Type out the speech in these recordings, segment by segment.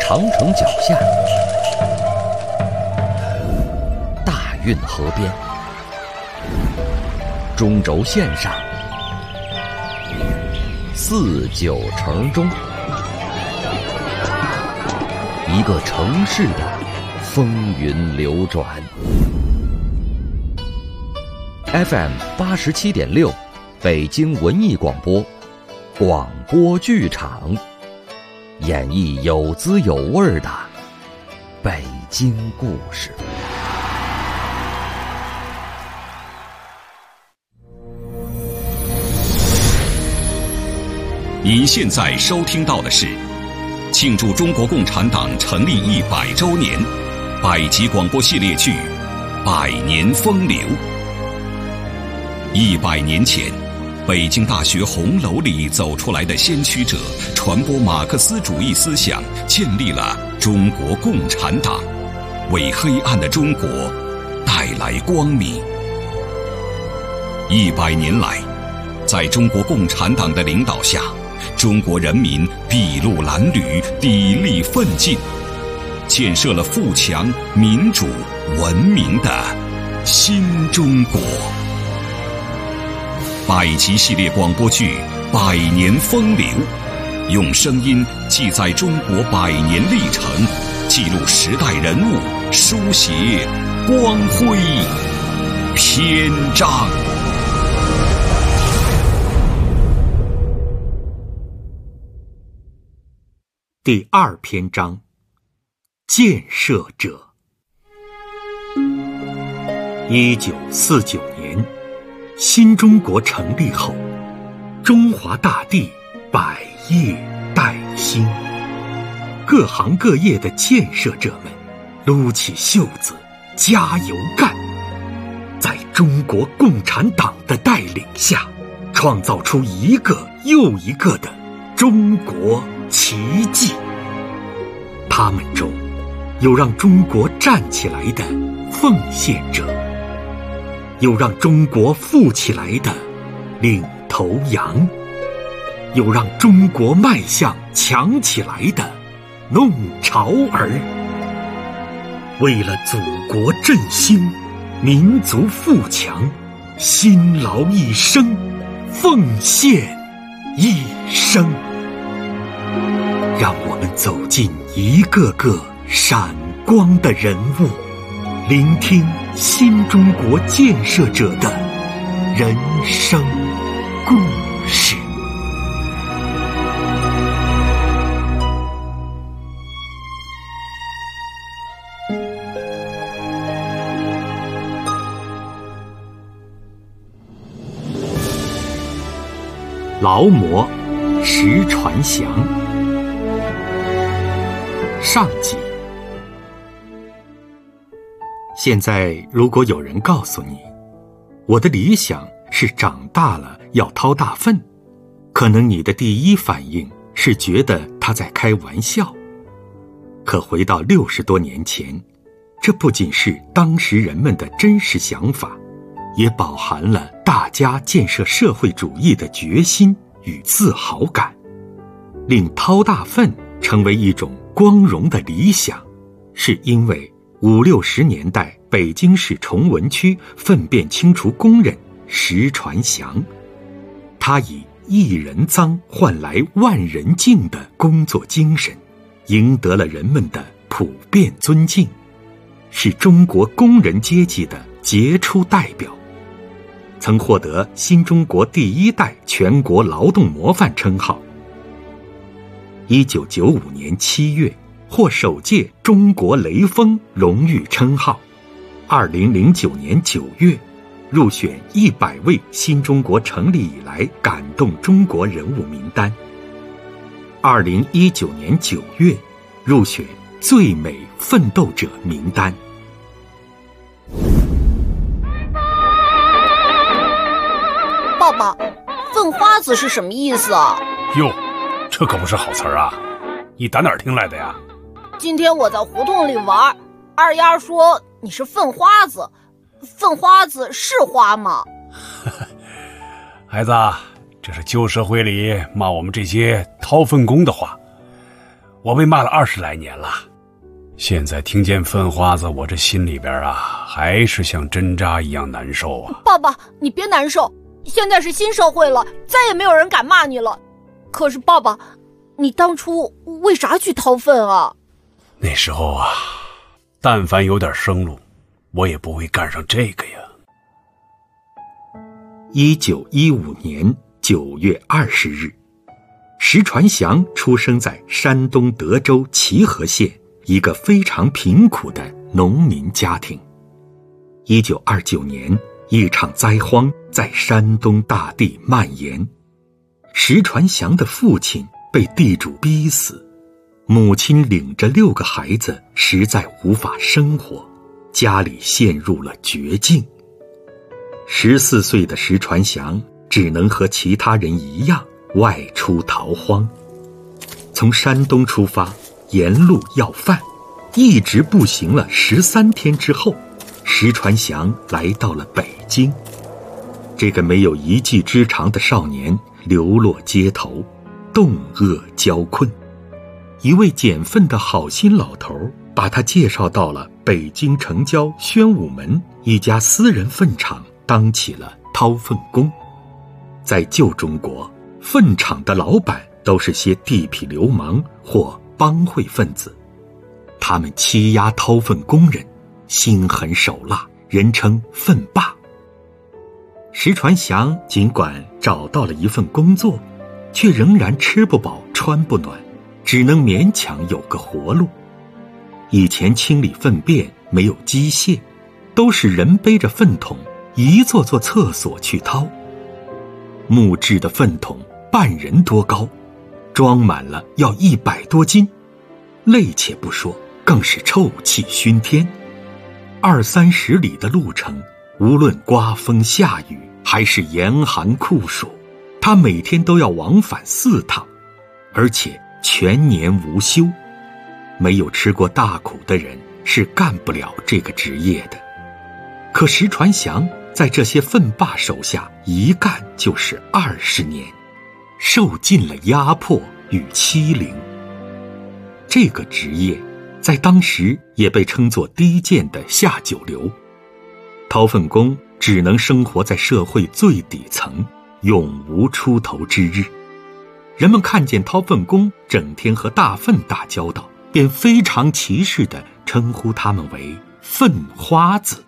长城脚下，大运河边，中轴线上，四九城中，一个城市的风云流转。FM 87.6，北京文艺广播，广播剧场，演绎有滋有味的北京故事。 您现在收听到的是庆祝中国共产党成立100周年百集广播系列剧《百年风流》。100年前，北京大学红楼里走出来的先驱者，传播马克思主义思想，建立了中国共产党，为黑暗的中国带来光明。100年来，在中国共产党的领导下，中国人民筚路蓝缕，砥砺奋进，建设了富强、民主、文明的新中国。100集系列广播剧《百年风流》，用声音记载中国100年历程，记录时代人物，书写光辉篇章。 第2篇章，建设者。1949年，新中国成立后，中华大地百业待兴，各行各业的建设者们撸起袖子加油干，在中国共产党的带领下，创造出一个又一个的中国奇迹。他们中有让中国站起来的奉献者，有让中国富起来的领头羊，有让中国迈向强起来的弄潮儿。为了祖国振兴，民族富强，辛劳一生，奉献一生。让我们走进一个个闪光的人物，聆听新中国建设者的人生故事。劳模石传祥上集。现在如果有人告诉你，我的理想是长大了要掏大粪，可能你的第一反应是觉得他在开玩笑。可回到60多年前，这不仅是当时人们的真实想法，也饱含了大家建设社会主义的决心与自豪感，令掏大粪成为一种光荣的理想，是因为50、60年代北京市崇文区粪便清除工人石传祥，他以1人脏换来万人敬的工作精神，赢得了人们的普遍尊敬，是中国工人阶级的杰出代表，曾获得新中国第1代全国劳动模范称号。1995年7月获首届中国雷锋荣誉称号。2009年9月入选100位新中国成立以来感动中国人物名单。2019年9月入选最美奋斗者名单。 爸爸，粪花子是什么意思啊？ 哟，这可不是好词儿啊！你打哪儿听来的呀？ 今天我在胡同里玩，二丫说你是粪花子，粪花子是花吗？ 孩子，这是旧社会里骂我们这些掏粪工的话。 我被骂了20来年了。现在听见粪花子，我这心里边啊，还是像针扎一样难受啊。 爸爸，你别难受，现在是新社会了，再也没有人敢骂你了。可是爸爸，你当初为啥去掏粪啊？ 那时候啊，但凡有点生路，我也不会干上这个呀。 1915年9月20日，石传祥出生在山东德州齐河县一个非常贫苦的农民家庭。1929年，一场灾荒在山东大地蔓延，石传祥的父亲被地主逼死，母亲领着6个孩子实在无法生活，家里陷入了绝境。14岁的石传祥只能和其他人一样外出逃荒，从山东出发，沿路要饭，一直步行了13天之后，石传祥来到了北京。这个没有一技之长的少年流落街头，冻饿交困。一位捡粪的好心老头把他介绍到了北京城郊宣武门一家私人粪场，当起了掏粪工。在旧中国，粪场的老板都是些地痞流氓或帮会分子，他们欺压掏粪工人，心狠手辣，人称粪霸。石传祥尽管找到了一份工作，却仍然吃不饱穿不暖，只能勉强有个活路。以前清理粪便没有机械，都是人背着粪桶一座座厕所去掏。木质的粪桶半人多高，装满了要100多斤，累且不说，更是臭气熏天。20-30里的路程，无论刮风下雨还是严寒酷暑，他每天都要往返4趟，而且全年无休。没有吃过大苦的人是干不了这个职业的。可石传祥在这些粪霸手下一干就是20年，受尽了压迫与欺凌。这个职业在当时也被称作低贱的下九流。掏粪工只能生活在社会最底层，永无出头之日。人们看见掏粪工整天和大粪打交道，便非常歧视地称呼他们为粪花子。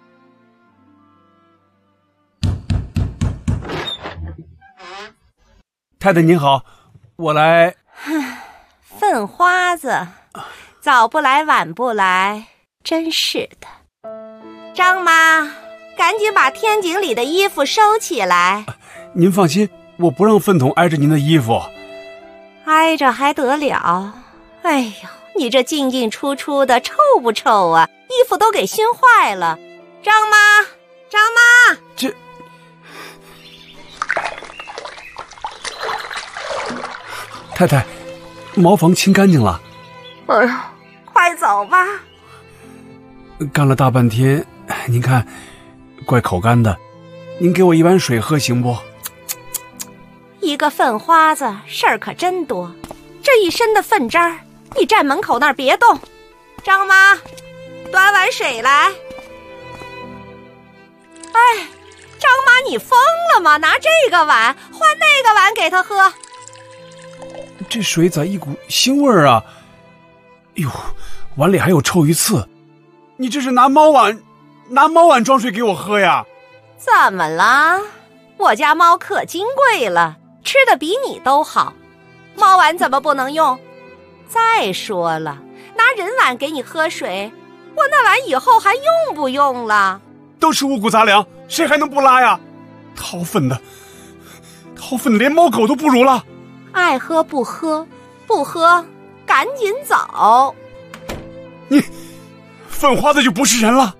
太太您好，我来。 粪花子，早不来晚不来，真是的。张妈，赶紧把天井里的衣服收起来。 您放心，我不让粪桶挨着您的衣服。 挨着还得了？哎呦，你这进进出出的，臭不臭啊？衣服都给熏坏了。张妈，张妈， 这太太，茅房清干净了。 哎呀，快走吧。 干了大半天，您看，怪口干的。您给我一碗水喝行不？ 一个粪花子，事儿可真多。这一身的粪渣儿，你站门口那儿别动。张妈，端碗水来。哎，张妈，你疯了吗？拿这个碗换那个碗给他喝。 这水咋一股腥味儿啊？哟，碗里还有臭鱼刺。你这是拿猫碗装水给我喝呀？ 怎么了？我家猫可金贵了，吃的比你都好。猫碗怎么不能用？再说了，拿人碗给你喝水，我那碗以后还用不用了？ 都是五谷杂粮，谁还能不拉呀？掏粪的连猫狗都不如了。 爱喝不喝，不喝赶紧走。 你粪花子就不是人了。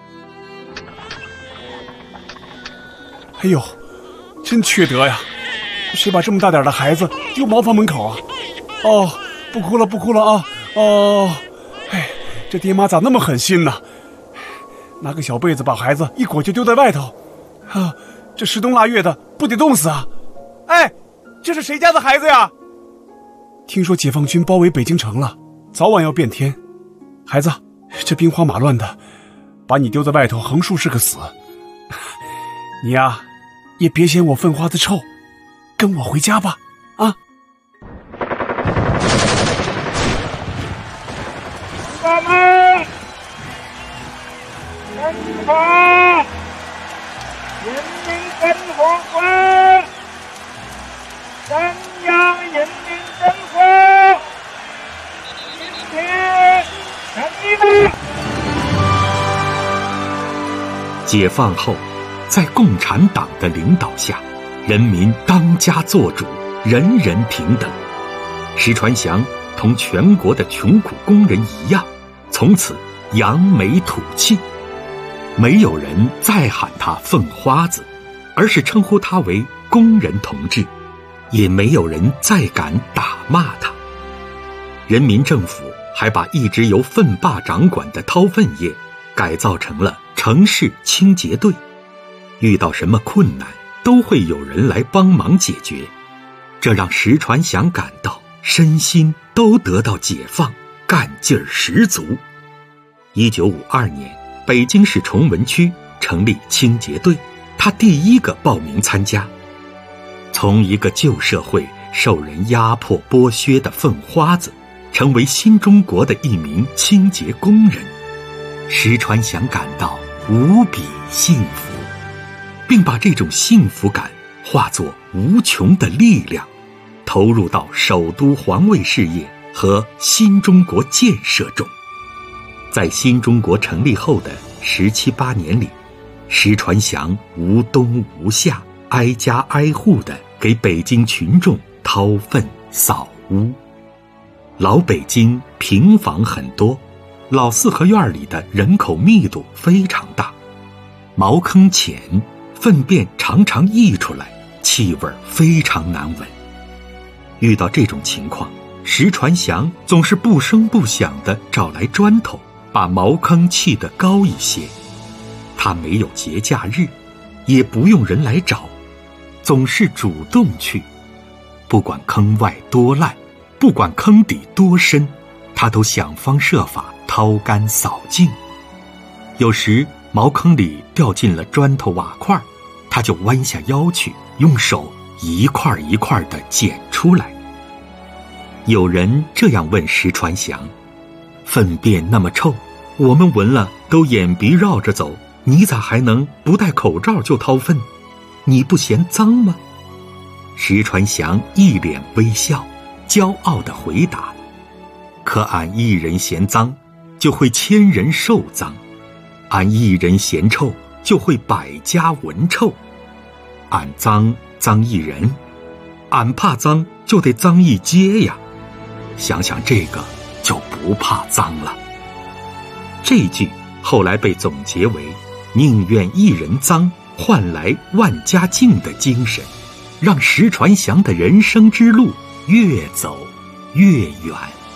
哎呦，真缺德呀！谁把这么大点的孩子丢茅房门口啊？哦，不哭了啊！哦，哎，这爹妈咋那么狠心呢？拿个小被子把孩子一裹就丢在外头，啊，这10冬腊月的不得冻死啊！哎，这是谁家的孩子呀？听说解放军包围北京城了， 早晚要变天。孩子，这兵荒马乱的，把你丢在外头横竖是个死。你呀，也别嫌我粪花子臭，跟我回家吧，啊！ 爸妈，奔跑！人民生活观，赞扬人民生活，今天胜利了！ 解放后，在共产党的领导下，人民当家作主，人人平等。石传祥同全国的穷苦工人一样，从此扬眉吐气。没有人再喊他粪花子，而是称呼他为工人同志，也没有人再敢打骂他。人民政府还把一直由粪坝掌管的掏粪业改造成了城市清洁队，遇到什么困难都会有人来帮忙解决，这让石传祥感到身心都得到解放，干劲儿十足。1952年，北京市崇文区成立清洁队，他第一个报名参加。从一个旧社会受人压迫剥削的粪花子，成为新中国的一名清洁工人，石传祥感到无比幸福，并把这种幸福感化作无穷的力量，投入到首都环卫事业和新中国建设中。在新中国成立后的17、18年里，石传祥无冬无夏，挨家挨户地给北京群众掏粪扫污。老北京平房很多，老四合院里的人口密度非常大，茅坑浅，粪便常常溢出来，气味非常难闻。遇到这种情况，石传祥总是不声不响地找来砖头，把茅坑砌得高一些。他没有节假日，也不用人来找，总是主动去。不管坑外多烂，不管坑底多深，他都想方设法掏干扫净。有时茅坑里掉进了砖头瓦块，他就弯下腰去，用手一块一块地捡出来。有人这样问石传祥：粪便那么臭，我们闻了都眼鼻绕着走，你咋还能不戴口罩就掏粪？你不嫌脏吗？石传祥一脸微笑，骄傲地回答：可俺一人嫌脏，就会千人受脏；俺一人嫌臭，就会百家闻臭。俺脏脏一人，俺怕脏就得脏一街呀。想想这个就不怕脏了。这句后来被总结为宁愿一人脏，换来万家净的精神，让石传祥的人生之路越走越远。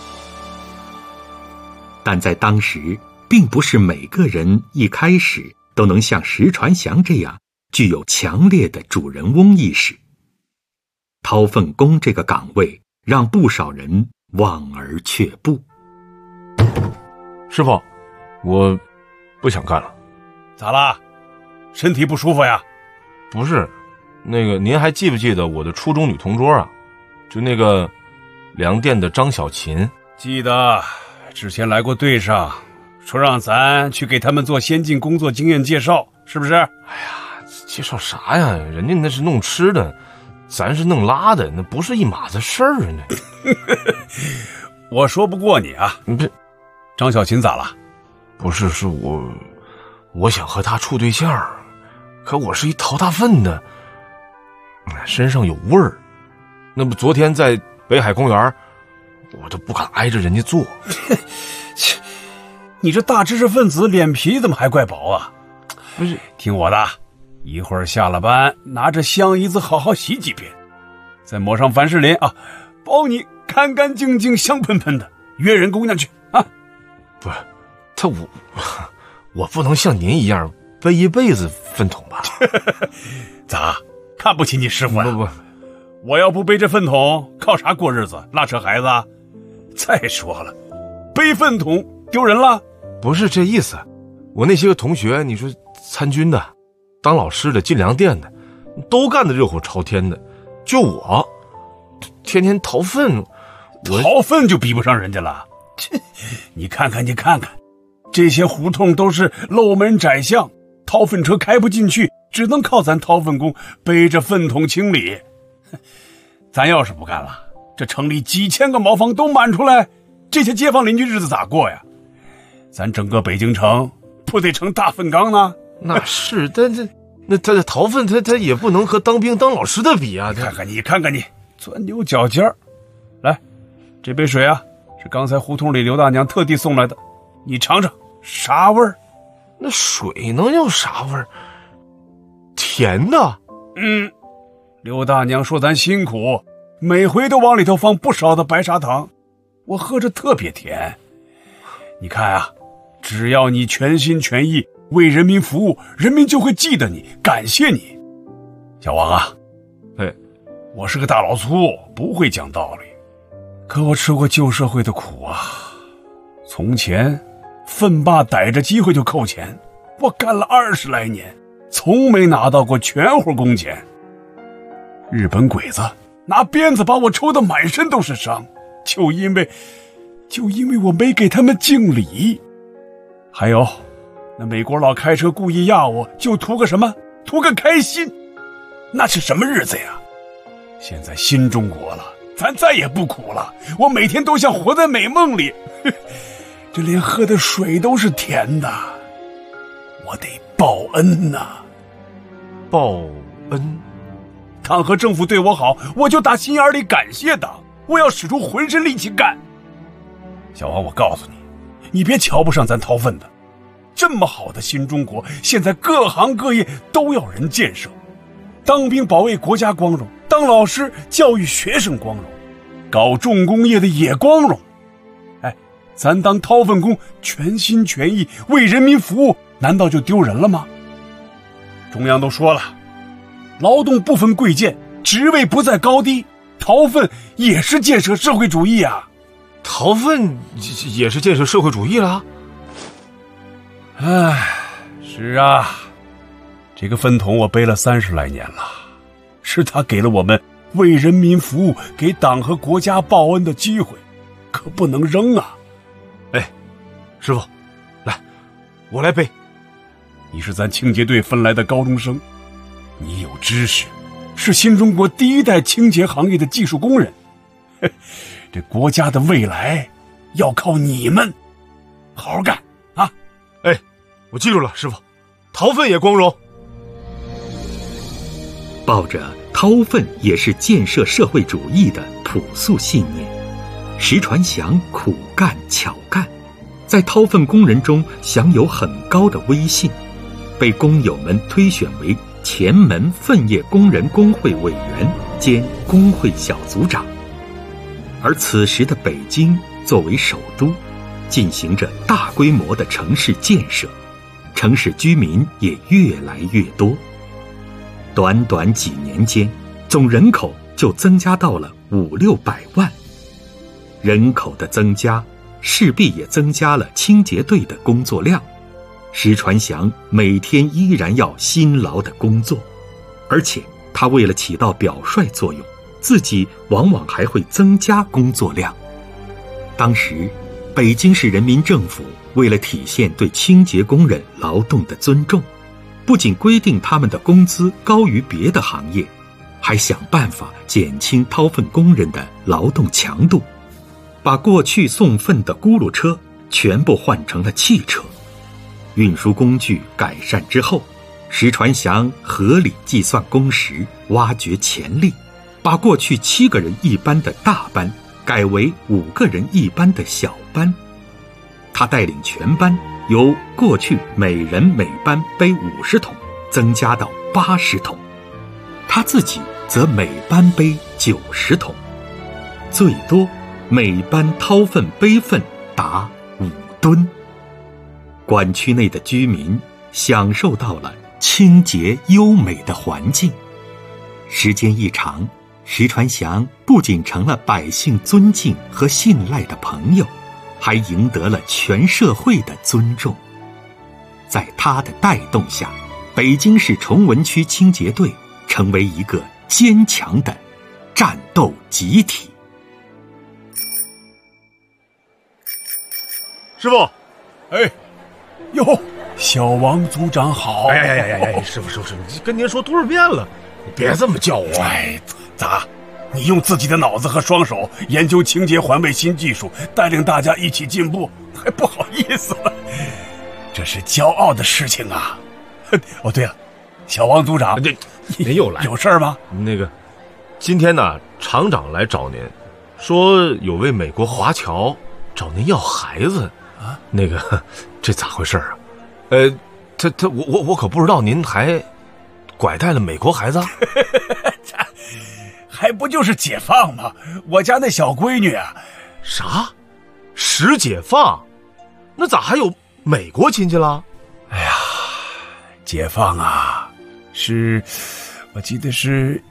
但在当时，并不是每个人一开始都能像石传祥这样具有强烈的主人翁意识。掏粪工这个岗位让不少人望而却步。 师傅，我不想干了。 咋啦？身体不舒服呀？ 不是，您还记不记得我的初中女同桌啊？就那个粮店的张小琴。 记得，之前来过队上，说让咱去给他们做先进工作经验介绍，是不是？ 哎呀，介绍啥呀？人家那是弄吃的，咱是弄拉的，那不是一码子事儿呢。 我说不过你啊。 不， 张小琴咋了？ 不是，是我想和她处对象，可我是一掏大粪的，身上有味儿。那不昨天在北海公园，我都不敢挨着人家坐。 你这大知识分子脸皮怎么还怪薄啊？ 不是， 听我的，一会儿下了班拿着香姨子好好洗几遍，再抹上凡士林啊，包你干干净净香喷喷的，约人姑娘去啊。 不是，我不能像您一样背一辈子粪桶吧？ 咋看不起你师傅啊？ 不， 我要不背着粪桶靠啥过日子？拉扯孩子啊？再说了， 背粪桶丢人了？ 不是这意思，我那些个同学，你说参军的、当老师的、进粮店的，都干得热火朝天的，就我天天逃粪。 逃粪就比不上人家了。你看看，这些胡同都是漏门窄巷，掏粪车开不进去，只能靠咱掏粪工背着粪桶清理。咱要是不干了，这城里几千个茅房都满出来，这些街坊邻居日子咋过呀？咱整个北京城不得成大粪缸呢？ 那是，但他的逃粪，他也不能和当兵当老师的比啊！ 看看你，钻牛角尖儿。来，这杯水啊，是刚才胡同里刘大娘特地送来的，你尝尝，啥味儿？ 那水能有啥味儿？甜的。 刘大娘说咱辛苦，每回都往里头放不少的白砂糖，我喝着特别甜。你看啊，只要你全心全意为人民服务，人民就会记得你，感谢你。小王啊，我是个大老粗，不会讲道理，可我吃过旧社会的苦啊。从前粪霸逮着机会就扣钱，我干了20来年，从没拿到过全活工钱。日本鬼子拿鞭子把我抽得满身都是伤，就因为我没给他们敬礼。还有那美国佬开车故意压我，就图个什么？图个开心。那是什么日子呀？现在新中国了，咱再也不苦了，我每天都像活在美梦里。这连喝的水都是甜的，我得报恩呐。 报恩？ 党和政府对我好，我就打心眼里感谢党，我要使出浑身力气干。小王，我告诉你，你别瞧不上咱掏粪的，这么好的新中国，现在各行各业都要人建设。当兵保卫国家光荣，当老师教育学生光荣，搞重工业的也光荣。咱当掏粪工全心全意为人民服务，难道就丢人了吗？中央都说了，劳动不分贵贱，职位不在高低，掏粪也是建设社会主义啊。 掏粪也是建设社会主义了？ 是啊，这个粪桶我背了30来年了，是他给了我们为人民服务、给党和国家报恩的机会，可不能扔啊。 师傅，来，我来背。 你是咱清洁队分来的高中生，你有知识，是新中国第一代清洁行业的技术工人。这国家的未来要靠你们，好好干啊！ 我记住了，师傅，掏粪也光荣。 抱着掏粪也是建设社会主义的朴素信念，石传祥苦干巧干，在掏粪工人中享有很高的威信，被工友们推选为前门粪业工人工会委员兼工会小组长。而此时的北京作为首都，进行着大规模的城市建设，城市居民也越来越多。短短几年间，总人口就增加到了500-600万。人口的增加势必也增加了清洁队的工作量。石传祥每天依然要辛劳的工作，而且他为了起到表率作用，自己往往还会增加工作量。当时北京市人民政府为了体现对清洁工人劳动的尊重，不仅规定他们的工资高于别的行业，还想办法减轻掏粪工人的劳动强度，把过去送粪的轱辘车全部换成了汽车。运输工具改善之后，石传祥合理计算工时，挖掘潜力，把过去7个人一班的大班改为5个人一班的小班。他带领全班由过去每人每班背50桶增加到80桶，他自己则每班背90桶，最多每班掏粪背粪达5吨。管区内的居民享受到了清洁优美的环境。时间一长，石传祥不仅成了百姓尊敬和信赖的朋友， 还赢得了全社会的尊重。在他的带动下，北京市崇文区清洁队成为一个坚强的战斗集体。 师傅， 哎，哟，小王组长好！ 哎，师傅，跟您说多少遍了，你别这么叫我。 哎，咋？你用自己的脑子和双手研究清洁环卫新技术，带领大家一起进步，还不好意思了？这是骄傲的事情啊！哦，对了，小王组长， 您又来， 有事儿吗？ 那个，今天呢，厂长来找您，说有位美国华侨找您要孩子啊。那个，这咋回事啊？我可不知道您还拐带了美国孩子啊。 还不就是解放吗？我家那小闺女啊。 啥？使解放？那咋还有美国亲戚了？ 哎呀，解放啊，我记得是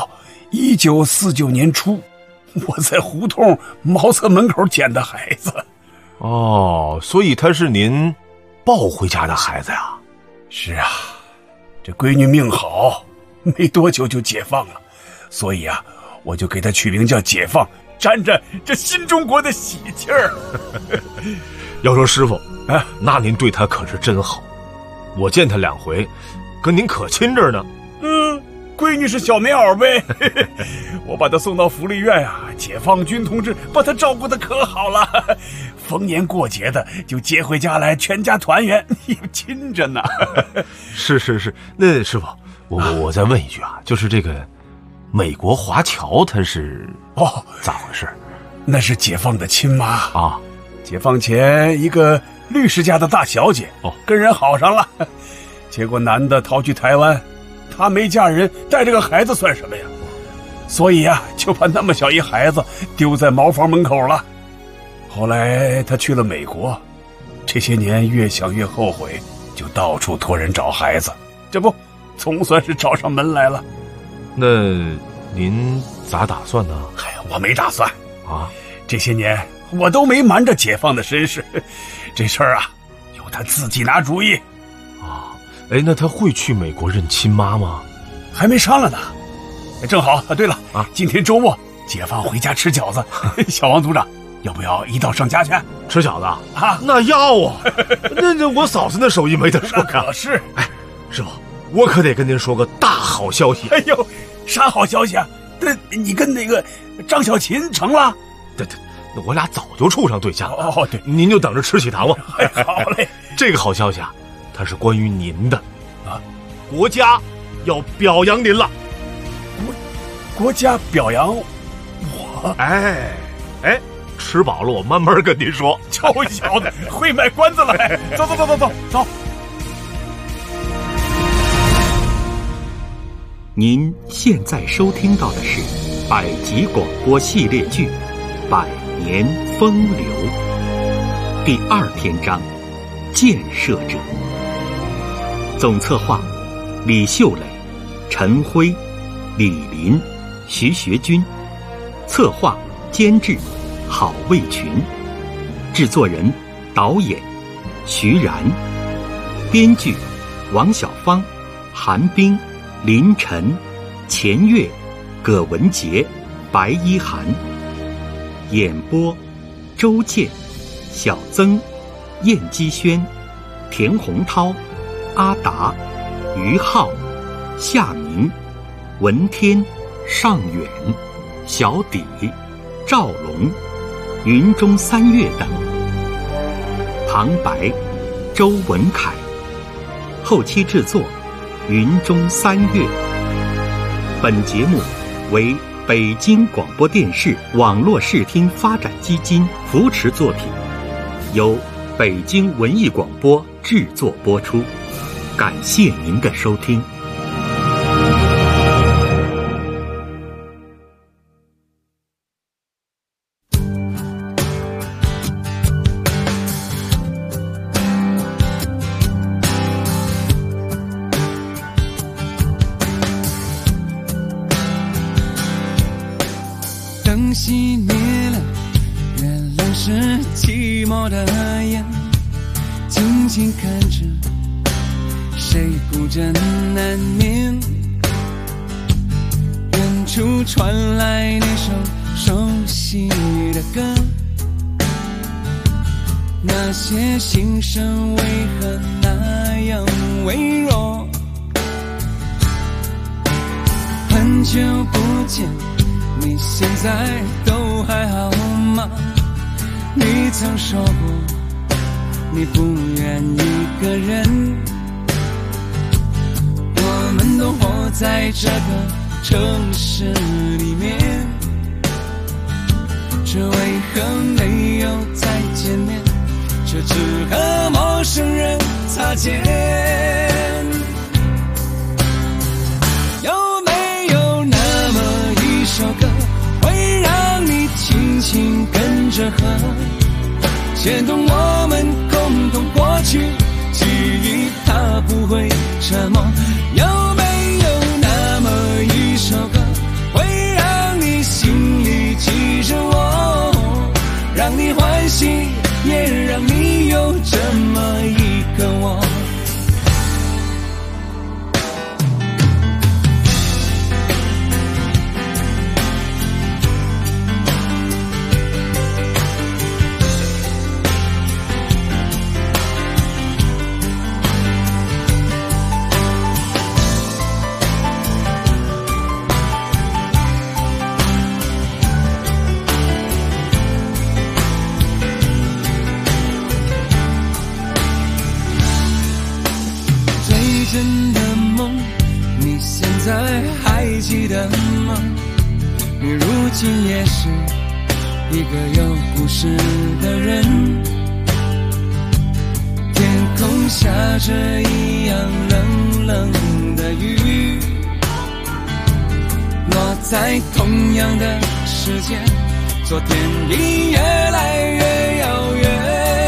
1949年初，我在胡同茅厕门口捡的孩子。 哦，所以他是您抱回家的孩子呀？ 是啊，这闺女命好，没多久就解放了。所以啊，我就给他取名叫解放，沾着这新中国的喜气儿。 要说师傅啊，那您对他可是真好，我见他2回，跟您可亲着呢。 闺女是小棉袄呗。我把她送到福利院啊，解放军同志把她照顾得可好了，逢年过节的就接回家来，全家团圆，亲着呢。 是，那师傅，我再问一句啊，就是这个美国华侨他是咋回事？ 那是解放的亲妈啊。 解放前一个律师家的大小姐跟人好上了，结果男的逃去台湾，她没嫁人，带着个孩子算什么呀？所以啊，就把那么小一孩子丢在茅房门口了。后来他去了美国，这些年越想越后悔，就到处托人找孩子，这不总算是找上门来了。 那您咋打算呢？ 我没打算啊， 这些年我都没瞒着解放的身世，这事儿啊由他自己拿主意啊。那他会去美国认亲妈吗？ 还没商量呢。正好对了啊， 今天周末解放回家吃饺子，小王组长要不要一道上家去吃饺子啊？ 那要啊。那我嫂子那手艺没得说呀。 可是师傅，我可得跟您说个大好消息。 哎呦，啥好消息啊？你跟那个张小琴成了？ 对，那我俩早就处上对象了。 对， 您就等着吃喜糖吧。 好嘞。 这个好消息啊，它是关于您的啊，国家要表扬您了。 国家表扬我？ 哎，吃饱了我慢慢跟您说。 臭小子，会卖关子了。走。 您现在收听到的是百集广播系列剧《百年风流》第2篇章建设者。总策划李秀磊、陈辉、李林、徐学军，策划监制郝卫群，制作人导演徐然，编剧王小芳、韩冰、林晨、钱月、葛文杰、白一涵，演播周健、小曾、燕基轩、田洪涛、阿达、于浩、夏明、文天、尚远、小底、赵龙、云中三月等。旁白周文凯，后期制作云中三月。本节目为北京广播电视网络视听发展基金扶持作品，由北京文艺广播制作播出。感谢您的收听。 灯熄灭了，原来是寂寞。 的眼，静静看着谁孤枕难眠。远处传来那首熟悉的歌，那些心声为何那样微弱？很久不见，你现在都还好吗？你曾说过你不愿一个人，我们都活在这个城市里面，这为何没有再见面，却只和陌生人擦肩？有没有那么一首歌，会让你轻轻跟着和，牵动我们共同过去，记忆它不会沉默？有没有那么一首歌，会让你心里记着我，让你欢喜，也让你有这么一个我？真的梦，你现在还记得吗？你如今也是一个有故事的人，天空下着一样冷冷的雨，落在同样的时间，昨天已越来越遥远。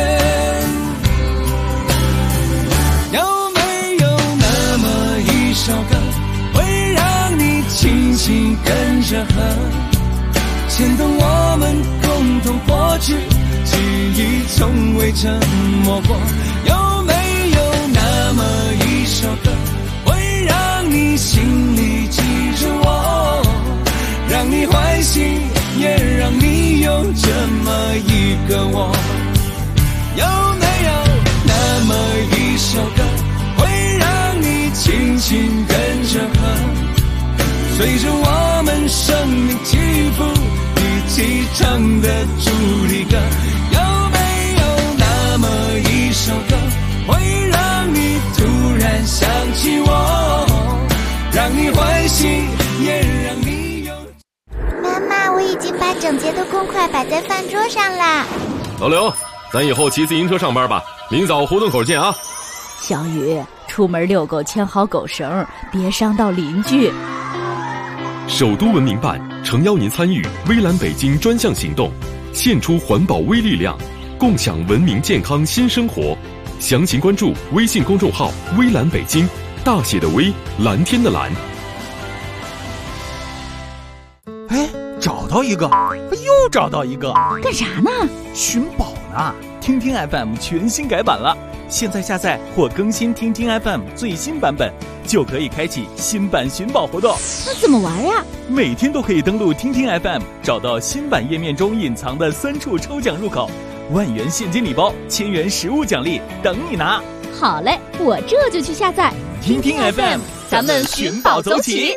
首歌会让你轻轻跟着和，牵动我们共同过去，记忆从未沉默过。有没有那么一首歌，会让你心里记着我，让你欢喜，也让你有这么一个我？有没有那么一首歌，轻轻跟着和，随着我们生命起伏，一起唱的主题歌？有没有那么一首歌，会让你突然想起我，让你欢喜，也让你有…… 妈妈，我已经把整洁的公筷摆在饭桌上啦。 老刘，咱以后骑自行车上班吧，明早胡同口见啊。 小雨，出门遛狗牵好狗绳，别伤到邻居。 首都文明办诚邀您参与微蓝北京专项行动，献出环保微力量，共享文明健康新生活。详情关注微信公众号微蓝北京，大写的微，蓝天的蓝。 哎，找到一个，又找到一个， 干啥呢？ 寻宝呢。听听 FM 全新改版了，现在下载或更新听听 FM 最新版本，就可以开启新版寻宝活动。 那怎么玩呀？ 每天都可以登录听听 FM， 找到新版页面中隐藏的3处抽奖入口，10000元现金礼包，1000元实物奖励等你拿。 好嘞，我这就去下载听听 FM， 咱们寻宝走起。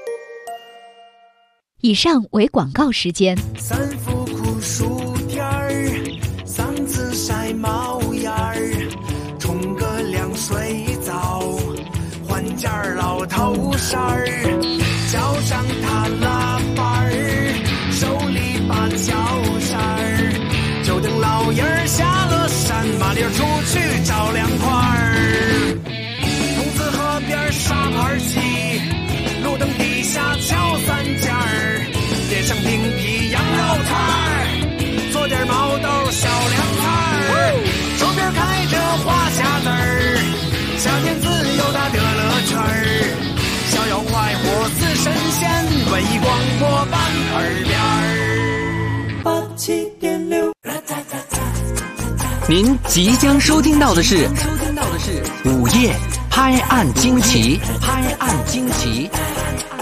以上为广告时间。 三伏酷暑天儿，嗓子晒冒烟儿，冲个凉水澡，换件老头衫儿，脚上踏拉板儿，手里把脚扇儿，就等老爷儿下了山，麻溜出去找凉快儿。筒子河边沙盘棋，路灯底下敲三尖儿，点上冰皮羊肉串儿，做点毛豆小凉菜儿。 您即将收听到的是午夜拍案惊奇。